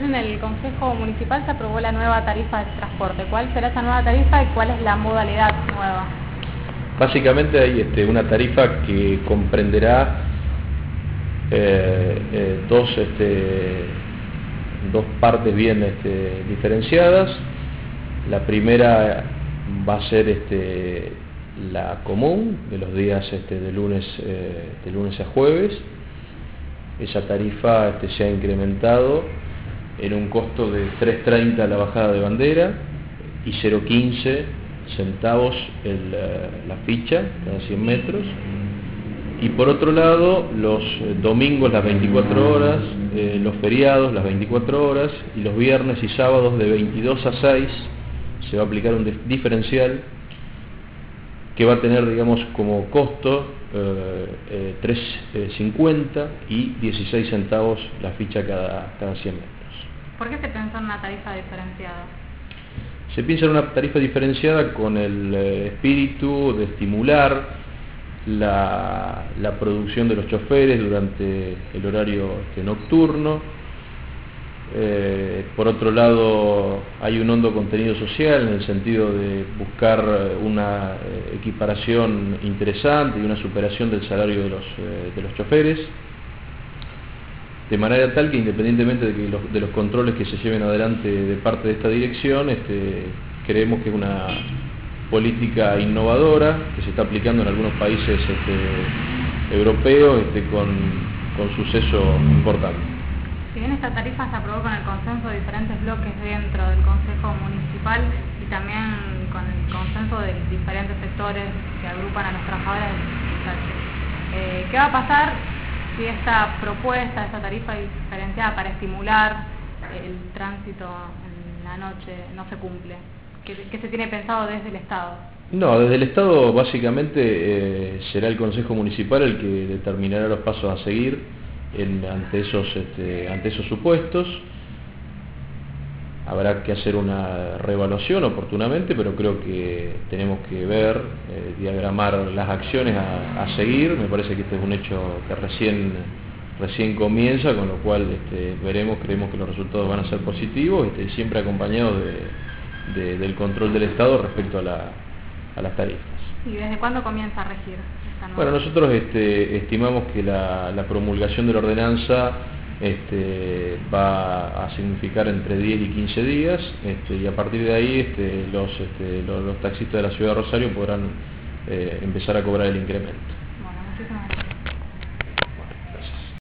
en el Consejo Municipal se aprobó la nueva tarifa de transporte. ¿Cuál será esa nueva tarifa y cuál es la modalidad nueva? Básicamente hay una tarifa que comprenderá dos partes bien diferenciadas. La primera va a ser la común de los días de lunes a jueves. Esa tarifa se ha incrementado en un costo de 3.30 la bajada de bandera y 0.15 centavos la ficha cada 100 metros. Y por otro lado, los domingos las 24 horas, los feriados las 24 horas y los viernes y sábados de 22 a 6 se va a aplicar un diferencial que va a tener, digamos, como costo 3.50 y 16 centavos la ficha cada 100 metros. ¿Por qué se pensó en una tarifa diferenciada? Se piensa en una tarifa diferenciada con el espíritu de estimular la producción de los choferes durante el horario nocturno. Por otro lado, hay un hondo contenido social en el sentido de buscar una equiparación interesante y una superación del salario de los choferes, de manera tal que independientemente de los controles que se lleven adelante de parte de esta dirección, creemos que es una política innovadora que se está aplicando en algunos países europeos con suceso importante. Si bien esta tarifa se aprobó con el consenso de diferentes bloques dentro del Consejo Municipal y también con el consenso de diferentes sectores que agrupan a los trabajadores del sector, ¿qué va a pasar si esta propuesta, esta tarifa diferenciada para estimular el tránsito en la noche no se cumple? ¿Qué se tiene pensado desde el Estado? No, desde el Estado básicamente será el Consejo Municipal el que determinará los pasos a seguir ante esos supuestos. Habrá que hacer una reevaluación oportunamente, pero creo que tenemos que ver, diagramar las acciones a seguir. Me parece que este es un hecho que recién comienza, con lo cual creemos que los resultados van a ser positivos, siempre acompañados del control del Estado respecto a las tarifas. ¿Y desde cuándo comienza a regir esta nueva? Bueno, nosotros estimamos que la promulgación de la ordenanza va a significar entre 10 y 15 días, y a partir de ahí los taxistas de la ciudad de Rosario podrán empezar a cobrar el incremento.